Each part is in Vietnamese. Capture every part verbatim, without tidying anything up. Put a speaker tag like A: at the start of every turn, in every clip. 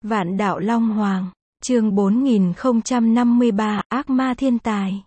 A: Vạn đạo Long Hoàng, chương bốn nghìn không trăm năm mươi ba, ác ma thiên tài.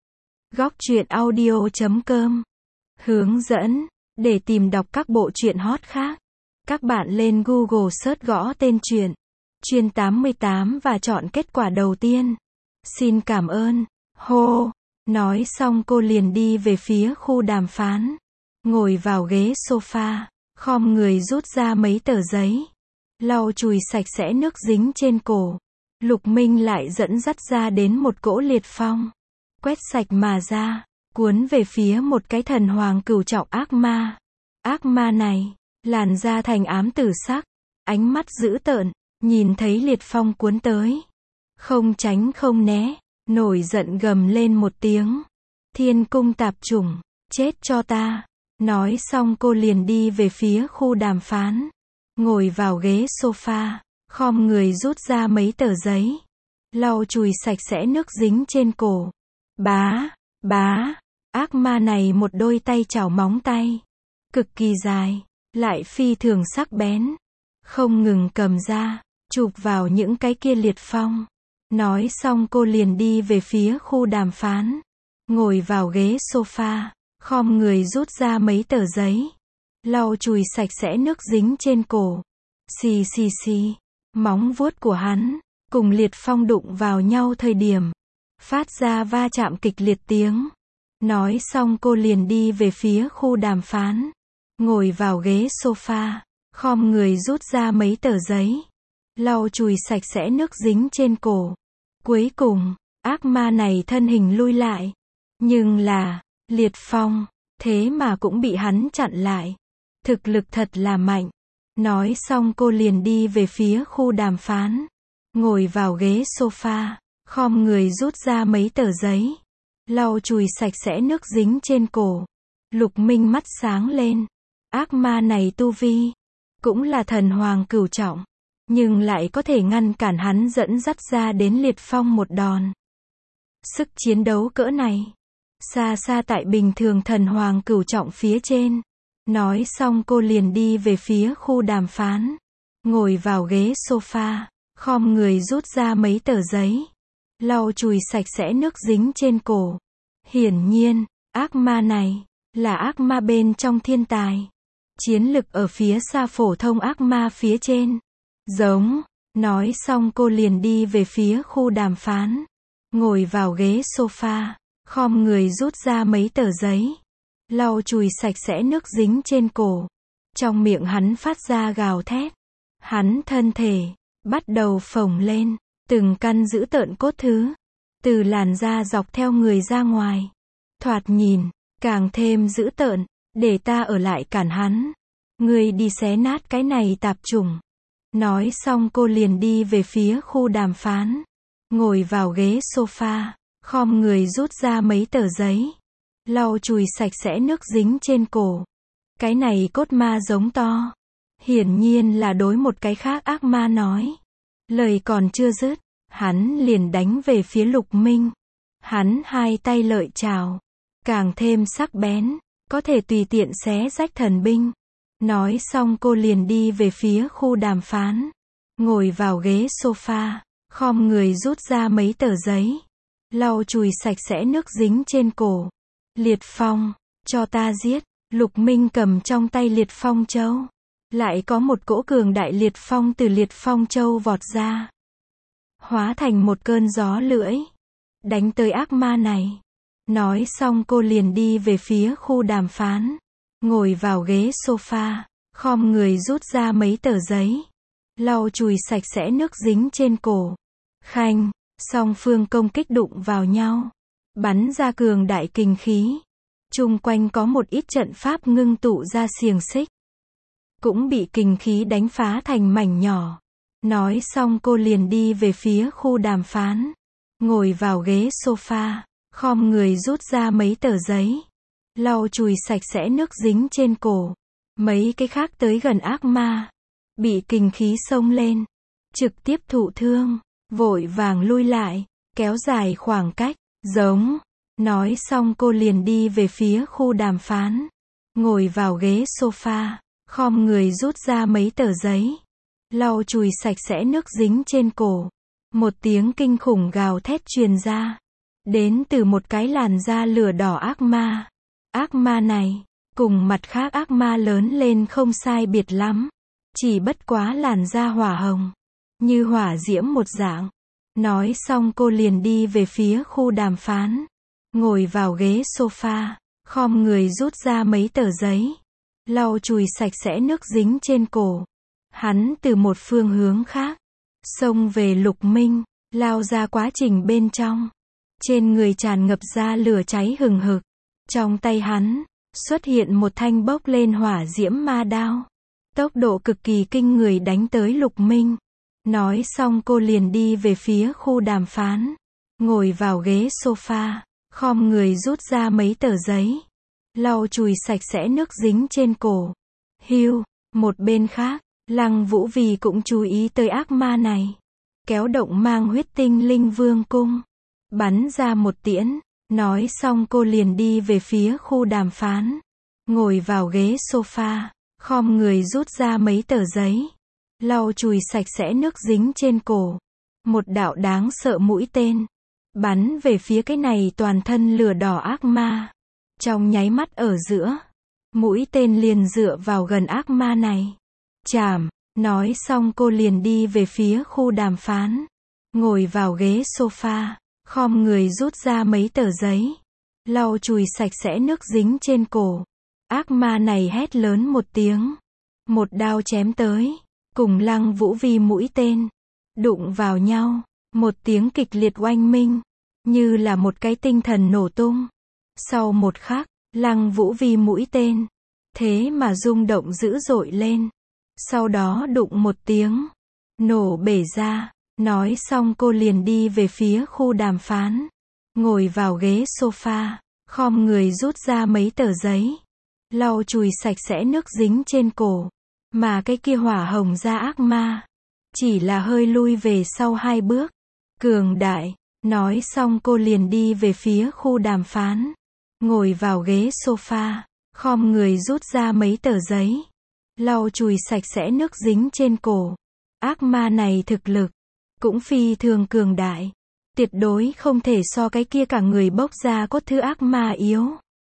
A: Góc truyện audio chấm com. Hướng dẫn, để tìm đọc các bộ truyện hot khác, các bạn lên Google search gõ tên truyện, Chuyên tám mươi tám và chọn kết quả đầu tiên. Xin cảm ơn. Hô, nói xong cô liền đi về phía khu đàm phán. Ngồi vào ghế sofa, khom người rút ra mấy tờ giấy. Lau chùi sạch sẽ nước dính trên cổ. Lục Minh lại dẫn dắt ra đến một cỗ liệt phong. Quét sạch mà ra, cuốn về phía một cái thần hoàng cửu trọng ác ma. Ác ma này, làn da thành ám tử sắc, ánh mắt dữ tợn, nhìn thấy liệt phong cuốn tới. Không tránh không né, nổi giận gầm lên một tiếng. Thiên cung tạp chủng, chết cho ta. Nói xong cô liền đi về phía khu đàm phán. Ngồi vào ghế sofa, khom người rút ra mấy tờ giấy. Lau chùi sạch sẽ nước dính trên cổ. Bá, bá, ác ma này một đôi tay chảo móng tay. Cực kỳ dài, lại phi thường sắc bén. Không ngừng cầm ra, chụp vào những cái kia liệt phong. Nói xong cô liền đi về phía khu đàm phán. Ngồi vào ghế sofa, khom người rút ra mấy tờ giấy. Lau chùi sạch sẽ nước dính trên cổ. Xì xì xì, móng vuốt của hắn, cùng liệt phong đụng vào nhau thời điểm. Phát ra va chạm kịch liệt tiếng. Nói xong cô liền đi về phía khu đàm phán. Ngồi vào ghế sofa, khom người rút ra mấy tờ giấy. Lau chùi sạch sẽ nước dính trên cổ. Cuối cùng, ác ma này thân hình lui lại. Nhưng là, liệt phong, thế mà cũng bị hắn chặn lại. Thực lực thật là mạnh. Nói xong cô liền đi về phía khu đàm phán. Ngồi vào ghế sofa, khom người rút ra mấy tờ giấy. Lau chùi sạch sẽ nước dính trên cổ. Lục Minh mắt sáng lên. Ác ma này tu vi, cũng là thần hoàng cửu trọng. Nhưng lại có thể ngăn cản hắn dẫn dắt ra đến liệt phong một đòn. Sức chiến đấu cỡ này, xa xa tại bình thường thần hoàng cửu trọng phía trên. Nói xong cô liền đi về phía khu đàm phán. Ngồi vào ghế sofa, khom người rút ra mấy tờ giấy. Lau chùi sạch sẽ nước dính trên cổ. Hiển nhiên, ác ma này, là ác ma bên trong thiên tài. Chiến lực ở phía xa phổ thông ác ma phía trên. Giống, nói xong cô liền đi về phía khu đàm phán. Ngồi vào ghế sofa, khom người rút ra mấy tờ giấy. Lau chùi sạch sẽ nước dính trên cổ. Trong miệng hắn phát ra gào thét. Hắn thân thể, bắt đầu phồng lên. Từng căn dữ tợn cốt thứ. Từ làn da dọc theo người ra ngoài. Thoạt nhìn, càng thêm dữ tợn. Để ta ở lại cản hắn. Ngươi đi xé nát cái này tạp chủng. Nói xong cô liền đi về phía khu đàm phán. Ngồi vào ghế sofa, khom người rút ra mấy tờ giấy. Lau chùi sạch sẽ nước dính trên cổ. Cái này cốt ma giống to. Hiển nhiên là đối một cái khác ác ma nói. Lời còn chưa dứt, hắn liền đánh về phía Lục Minh. Hắn hai tay lợi chảo, càng thêm sắc bén, có thể tùy tiện xé rách thần binh. Nói xong cô liền đi về phía khu đàm phán. Ngồi vào ghế sofa, khom người rút ra mấy tờ giấy. Lau chùi sạch sẽ nước dính trên cổ. Liệt phong, cho ta giết. Lục Minh cầm trong tay liệt phong châu. Lại có một cỗ cường đại liệt phong từ liệt phong châu vọt ra. Hóa thành một cơn gió lưỡi. Đánh tới ác ma này. Nói xong cô liền đi về phía khu đàm phán. Ngồi vào ghế sofa, khom người rút ra mấy tờ giấy. Lau chùi sạch sẽ nước dính trên cổ. Khanh, song phương công kích đụng vào nhau. Bắn ra cường đại kình khí. Chung quanh có một ít trận pháp ngưng tụ ra xiềng xích. Cũng bị kình khí đánh phá thành mảnh nhỏ. Nói xong cô liền đi về phía khu đàm phán. Ngồi vào ghế sofa, khom người rút ra mấy tờ giấy. Lau chùi sạch sẽ nước dính trên cổ. Mấy cái khác tới gần ác ma. Bị kình khí xông lên. Trực tiếp thụ thương. Vội vàng lui lại. Kéo dài khoảng cách. Giống. Nói xong cô liền đi về phía khu đàm phán. Ngồi vào ghế sofa, khom người rút ra mấy tờ giấy. lau chùi sạch sẽ nước dính trên cổ. Một tiếng kinh khủng gào thét truyền ra. Đến từ một cái làn da lửa đỏ ác ma. Ác ma này, cùng mặt khác ác ma lớn lên không sai biệt lắm. Chỉ bất quá làn da hỏa hồng. Như hỏa diễm một dạng. Nói xong cô liền đi về phía khu đàm phán. Ngồi vào ghế sofa. Khom người rút ra mấy tờ giấy. Lau chùi sạch sẽ nước dính trên cổ. Hắn từ một phương hướng khác. Xông về Lục Minh. Lao ra quá trình bên trong. Trên người tràn ngập ra lửa cháy hừng hực. Trong tay hắn, xuất hiện một thanh bốc lên hỏa diễm ma đao. Tốc độ cực kỳ kinh người đánh tới Lục Minh. Nói xong cô liền đi về phía khu đàm phán. Ngồi vào ghế sofa. Khom người rút ra mấy tờ giấy. Lau chùi sạch sẽ nước dính trên cổ. Hiu, một bên khác, Lăng Vũ Vì cũng chú ý tới ác ma này. Kéo động mang huyết tinh linh vương cung. Bắn ra một tiễn. Nói xong cô liền đi về phía khu đàm phán. Ngồi vào ghế sofa. Khom người rút ra mấy tờ giấy. Lau chùi sạch sẽ nước dính trên cổ. Một đạo đáng sợ mũi tên. Bắn về phía cái này toàn thân lửa đỏ ác ma. Trong nháy mắt ở giữa. Mũi tên liền dựa vào gần ác ma này. Chảm. Nói xong cô liền đi về phía khu đàm phán. Ngồi vào ghế sofa. Khom người rút ra mấy tờ giấy. Lau chùi sạch sẽ nước dính trên cổ. Ác ma này hét lớn một tiếng. Một đao chém tới. Cùng Lăng Vũ Vi mũi tên. Đụng vào nhau. Một tiếng kịch liệt oanh minh. Như là một cái tinh thần nổ tung. Sau một khắc, Lăng Vũ Vi mũi tên. Thế mà rung động dữ dội lên. Sau đó đụng một tiếng. Nổ bể ra. Nói xong cô liền đi về phía khu đàm phán. Ngồi vào ghế sofa. Khom người rút ra mấy tờ giấy. Lau chùi sạch sẽ nước dính trên cổ. Mà cái kia hỏa hồng da ác ma. Chỉ là hơi lui về sau hai bước. Cường đại. Nói xong cô liền đi về phía khu đàm phán. Ngồi vào ghế sofa. Khom người rút ra mấy tờ giấy. Lau chùi sạch sẽ nước dính trên cổ. Ác ma này thực lực. Cũng phi thường cường đại. Tuyệt đối không thể so cái kia cả người bốc ra cốt thứ ác ma yếu.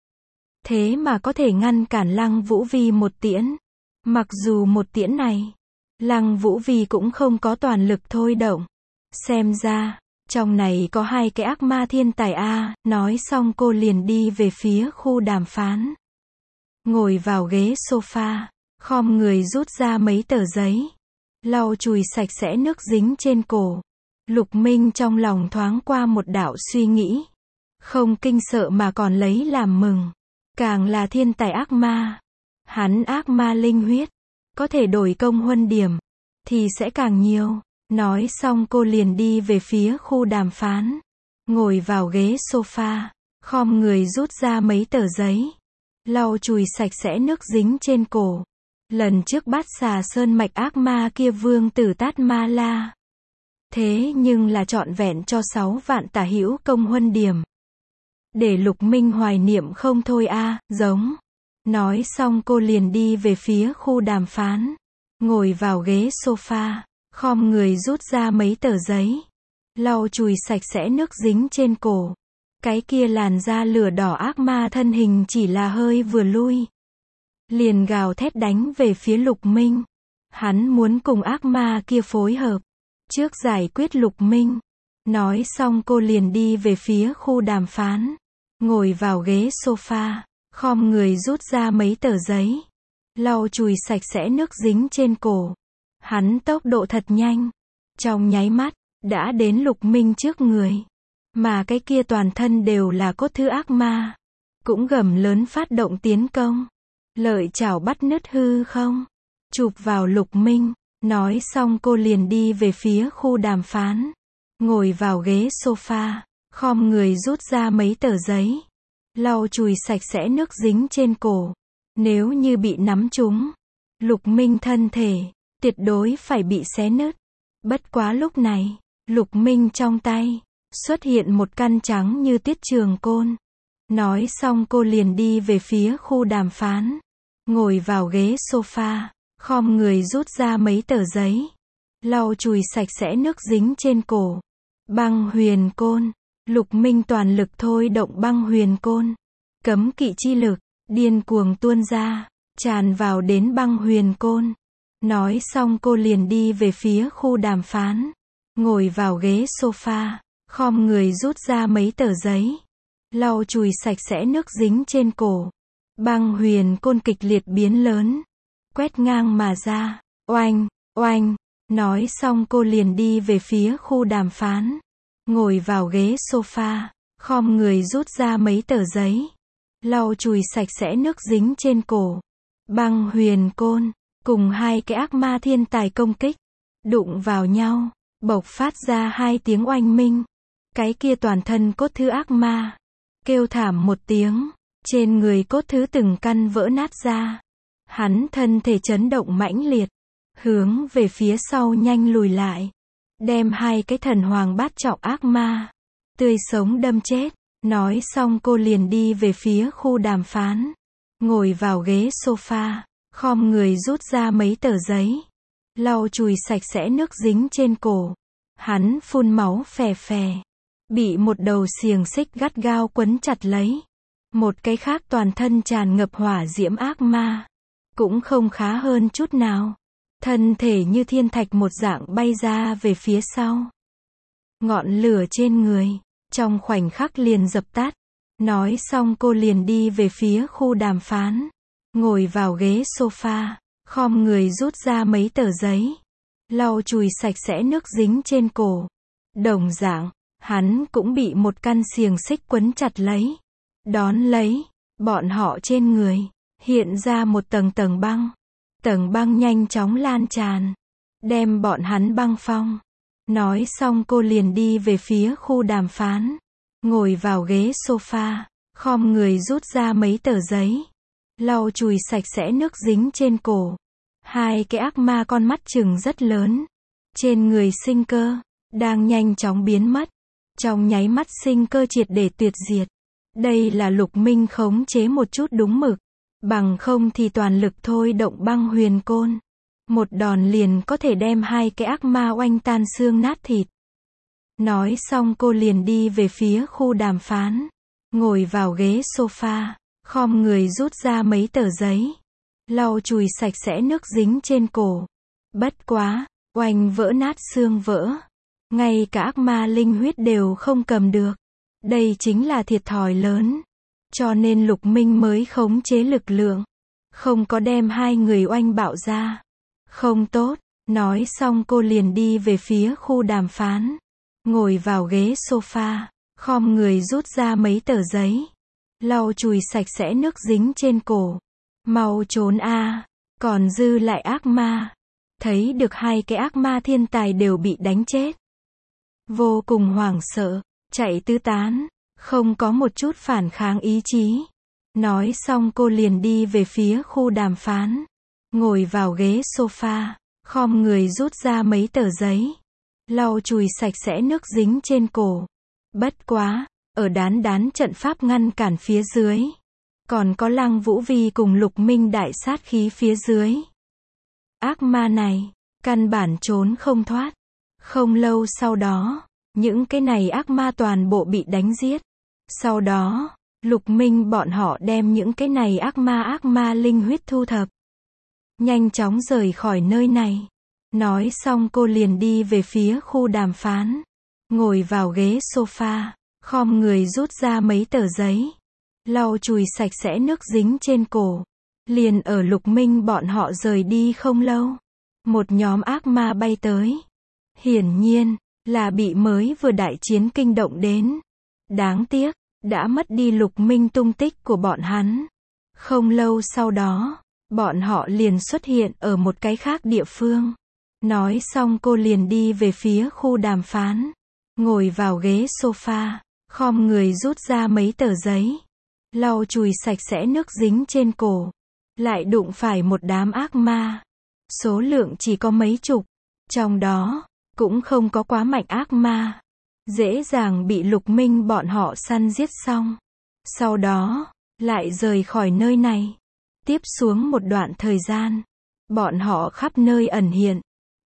A: Thế mà có thể ngăn cản Lăng Vũ Vi một tiễn. Mặc dù một tiễn này, Lăng Vũ Vi cũng không có toàn lực thôi động. Xem ra, trong này có hai cái ác ma thiên tài a. Nói xong cô liền đi về phía khu đàm phán. Ngồi vào ghế sofa. Khom người rút ra mấy tờ giấy. Lau chùi sạch sẽ nước dính trên cổ. Lục Minh trong lòng thoáng qua một đạo suy nghĩ. Không kinh sợ mà còn lấy làm mừng. Càng là thiên tài ác ma. Hắn ác ma linh huyết. Có thể đổi công huân điểm. Thì sẽ càng nhiều. Nói xong cô liền đi về phía khu đàm phán. Ngồi vào ghế sofa. Khom người rút ra mấy tờ giấy. Lau chùi sạch sẽ nước dính trên cổ. Lần trước Bát Xà Sơn mạch ác ma kia vương tử Tát Ma La. Thế nhưng là trọn vẹn cho sáu vạn tả hữu công huân điểm. Để Lục Minh hoài niệm không thôi a, à, giống. Nói xong cô liền đi về phía khu đàm phán. Ngồi vào ghế sofa. Khom người rút ra mấy tờ giấy. Lau chùi sạch sẽ nước dính trên cổ. Cái kia làn da lửa đỏ ác ma thân hình chỉ là hơi vừa lui. Liền gào thét đánh về phía Lục Minh. Hắn muốn cùng ác ma kia phối hợp. Trước giải quyết Lục Minh. Nói xong cô liền đi về phía khu đàm phán. Ngồi vào ghế sofa. Khom người rút ra mấy tờ giấy. Lau chùi sạch sẽ nước dính trên cổ. Hắn tốc độ thật nhanh. Trong nháy mắt, đã đến Lục Minh trước người. Mà cái kia toàn thân đều là cốt thứ ác ma. Cũng gầm lớn phát động tiến công. Lợi chảo bắt nứt hư không. Chụp vào Lục Minh. Nói xong cô liền đi về phía khu đàm phán. Ngồi vào ghế sofa. Khom người rút ra mấy tờ giấy. Lau chùi sạch sẽ nước dính trên cổ. Nếu như bị nắm trúng. Lục Minh thân thể. Tuyệt đối phải bị xé nứt. Bất quá lúc này. Lục Minh trong tay. Xuất hiện một căn trắng như tiết trường côn. Nói xong cô liền đi về phía khu đàm phán. Ngồi vào ghế sofa. Khom người rút ra mấy tờ giấy. lau chùi sạch sẽ nước dính trên cổ. Băng huyền côn. Lục Minh toàn lực thôi động băng huyền côn. Cấm kỵ chi lực, điên cuồng tuôn ra, tràn vào đến băng huyền côn. Nói xong cô liền đi về phía khu đàm phán. Ngồi vào ghế sofa, khom người rút ra mấy tờ giấy. Lau chùi sạch sẽ nước dính trên cổ. Băng huyền côn kịch liệt biến lớn. Quét ngang mà ra. Oanh, oanh. Nói xong cô liền đi về phía khu đàm phán. Ngồi vào ghế sofa, khom người rút ra mấy tờ giấy. Lau chùi sạch sẽ nước dính trên cổ. Băng huyền côn, cùng hai cái ác ma thiên tài công kích. Đụng vào nhau, bộc phát ra hai tiếng oanh minh. Cái kia toàn thân cốt thứ ác ma. Kêu thảm một tiếng, trên người cốt thứ từng căn vỡ nát ra. Hắn thân thể chấn động mãnh liệt, hướng về phía sau nhanh lùi lại. Đem hai cái thần hoàng bát trọng ác ma tươi sống đâm chết. Nói xong cô liền đi về phía khu đàm phán. Ngồi vào ghế sofa, khom người rút ra mấy tờ giấy. Lau chùi sạch sẽ nước dính trên cổ. Hắn phun máu phè phè. Bị một đầu xiềng xích gắt gao quấn chặt lấy. Một cái khác toàn thân tràn ngập hỏa diễm ác ma. Cũng không khá hơn chút nào. Thân thể như thiên thạch một dạng bay ra về phía sau. Ngọn lửa trên người, trong khoảnh khắc liền dập tắt. Nói xong cô liền đi về phía khu đàm phán. Ngồi vào ghế sofa, khom người rút ra mấy tờ giấy. Lau chùi sạch sẽ nước dính trên cổ. Đồng dạng, hắn cũng bị một căn xiềng xích quấn chặt lấy. Đón lấy, bọn họ trên người, hiện ra một tầng tầng băng. Tầng băng nhanh chóng lan tràn, đem bọn hắn băng phong. Nói xong cô liền đi về phía khu đàm phán. Ngồi vào ghế sofa, khom người rút ra mấy tờ giấy. Lau chùi sạch sẽ nước dính trên cổ. Hai cái ác ma con mắt trừng rất lớn. Trên người sinh cơ, đang nhanh chóng biến mất. Trong nháy mắt sinh cơ triệt để tuyệt diệt. Đây là Lục Minh khống chế một chút đúng mực. Bằng không thì toàn lực thôi động băng huyền côn. Một đòn liền có thể đem hai cái ác ma oanh tan xương nát thịt. Nói xong cô liền đi về phía khu đàm phán. Ngồi vào ghế sofa, khom người rút ra mấy tờ giấy. Lau chùi sạch sẽ nước dính trên cổ. Bất quá, oanh vỡ nát xương vỡ. Ngay cả ác ma linh huyết đều không cầm được. Đây chính là thiệt thòi lớn. Cho nên Lục Minh mới khống chế lực lượng. Không có đem hai người oanh bạo ra. Không tốt. Nói xong cô liền đi về phía khu đàm phán. Ngồi vào ghế sofa, khom người rút ra mấy tờ giấy. Lau chùi sạch sẽ nước dính trên cổ. Mau trốn a, còn dư lại ác ma. Thấy được hai cái ác ma thiên tài đều bị đánh chết. Vô cùng hoảng sợ, chạy tứ tán. Không có một chút phản kháng ý chí. Nói xong cô liền đi về phía khu đàm phán. Ngồi vào ghế sofa, khom người rút ra mấy tờ giấy. Lau chùi sạch sẽ nước dính trên cổ. Bất quá, ở đán đán trận pháp ngăn cản phía dưới. Còn có Lăng Vũ Vi cùng Lục Minh đại sát khí phía dưới. Ác ma này, căn bản trốn không thoát. Không lâu sau đó, những cái này ác ma toàn bộ bị đánh giết. Sau đó, Lục Minh bọn họ đem những cái này ác ma ác ma linh huyết thu thập. Nhanh chóng rời khỏi nơi này. Nói xong cô liền đi về phía khu đàm phán. Ngồi vào ghế sofa, khom người rút ra mấy tờ giấy. Lau chùi sạch sẽ nước dính trên cổ. Liền ở Lục Minh bọn họ rời đi không lâu. Một nhóm ác ma bay tới. Hiển nhiên, là bị mới vừa đại chiến kinh động đến. Đáng tiếc, đã mất đi Lục Minh tung tích của bọn hắn. Không lâu sau đó, bọn họ liền xuất hiện ở một cái khác địa phương. Nói xong cô liền đi về phía khu đàm phán. Ngồi vào ghế sofa, khom người rút ra mấy tờ giấy. Lau chùi sạch sẽ nước dính trên cổ. Lại đụng phải một đám ác ma. Số lượng chỉ có mấy chục. Trong đó, cũng không có quá mạnh ác ma. Dễ dàng bị Lục Minh bọn họ săn giết xong. Sau đó, lại rời khỏi nơi này. Tiếp xuống một đoạn thời gian, bọn họ khắp nơi ẩn hiện.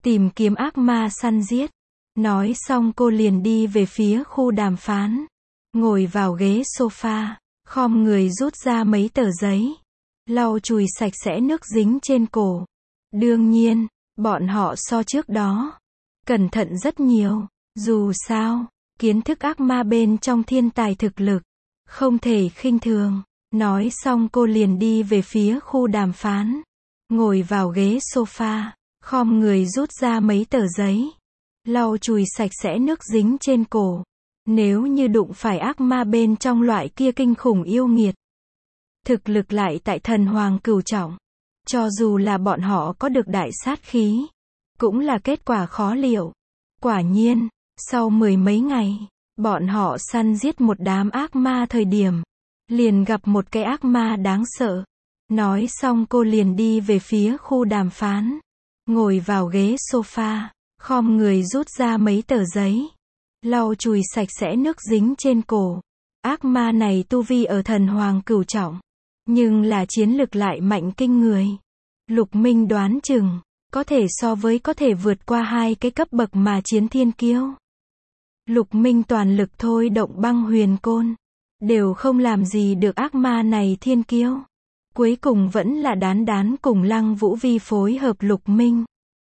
A: tìm kiếm ác ma săn giết. Nói xong cô liền đi về phía khu đàm phán. Ngồi vào ghế sofa, khom người rút ra mấy tờ giấy. Lau chùi sạch sẽ nước dính trên cổ. Đương nhiên, bọn họ so trước đó cẩn thận rất nhiều. Dù sao, kiến thức ác ma bên trong thiên tài thực lực không thể khinh thường. Nói xong cô liền đi về phía khu đàm phán. Ngồi vào ghế sofa, khom người rút ra mấy tờ giấy. Lau chùi sạch sẽ nước dính trên cổ. Nếu như đụng phải ác ma bên trong loại kia kinh khủng yêu nghiệt, thực lực lại tại thần hoàng cửu trọng, cho dù là bọn họ có được đại sát khí, cũng là kết quả khó liệu. Quả nhiên, sau mười mấy ngày, bọn họ săn giết một đám ác ma thời điểm, liền gặp một cái ác ma đáng sợ. Nói xong cô liền đi về phía khu đàm phán. Ngồi vào ghế sofa, khom người rút ra mấy tờ giấy. Lau chùi sạch sẽ nước dính trên cổ. Ác ma này tu vi ở thần hoàng cửu trọng, nhưng là chiến lực lại mạnh kinh người. Lục Minh đoán chừng, có thể so với có thể vượt qua hai cái cấp bậc mà chiến thiên kiêu. Lục Minh toàn lực thôi động băng huyền côn, đều không làm gì được ác ma này thiên kiêu. Cuối cùng vẫn là Đán Đán cùng Lăng Vũ Vi phối hợp Lục Minh.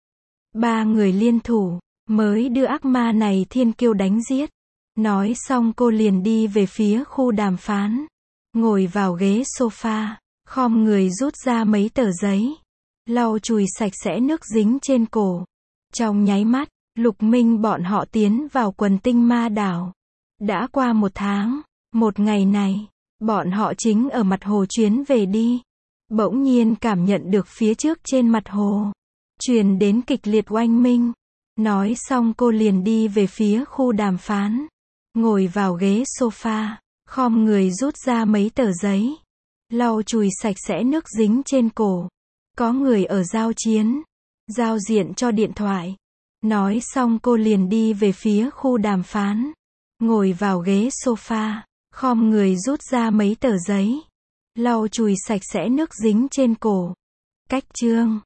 A: Ba người liên thủ, mới đưa ác ma này thiên kiêu đánh giết. Nói xong cô liền đi về phía khu đàm phán. Ngồi vào ghế sofa, khom người rút ra mấy tờ giấy. Lau chùi sạch sẽ nước dính trên cổ. Trong nháy mắt, Lục Minh bọn họ tiến vào quần tinh ma đảo. Đã qua một tháng, một ngày này, bọn họ chính ở mặt hồ chuyến về đi. Bỗng nhiên cảm nhận được phía trước trên mặt hồ truyền đến kịch liệt oanh minh. Nói xong cô liền đi về phía khu đàm phán. Ngồi vào ghế sofa, khom người rút ra mấy tờ giấy. Lau chùi sạch sẽ nước dính trên cổ. Có người ở giao chiến. Giao diện cho điện thoại. Nói xong cô liền đi về phía khu đàm phán. Ngồi vào ghế sofa, khom người rút ra mấy tờ giấy. Lau chùi sạch sẽ nước dính trên cổ. Cách chương